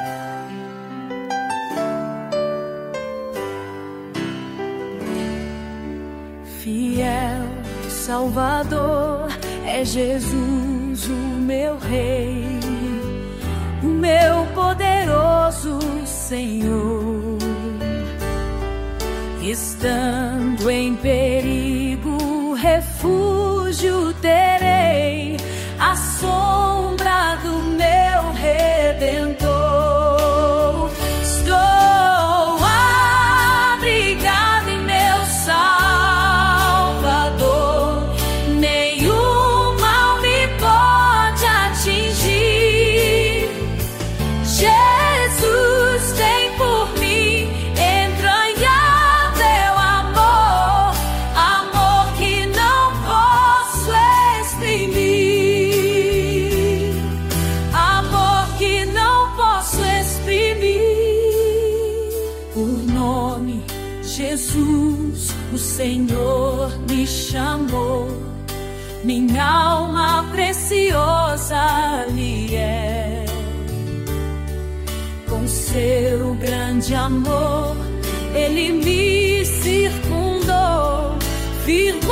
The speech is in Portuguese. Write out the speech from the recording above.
Fiel Salvador é Jesus, o meu Rei, o meu poderoso Senhor. Estando em perigo, refúgio terei, à sombra do meu Redentor. Estou abrigado em meu Salvador, nenhum mal me pode atingir. Jesus tem por mim entranhável amor, amor que não posso exprimir, amor que não posso exprimir. Por nome Jesus, o Senhor me chamou, minha alma preciosa lhe é. Com seu grande amor, Ele me circundou, firmou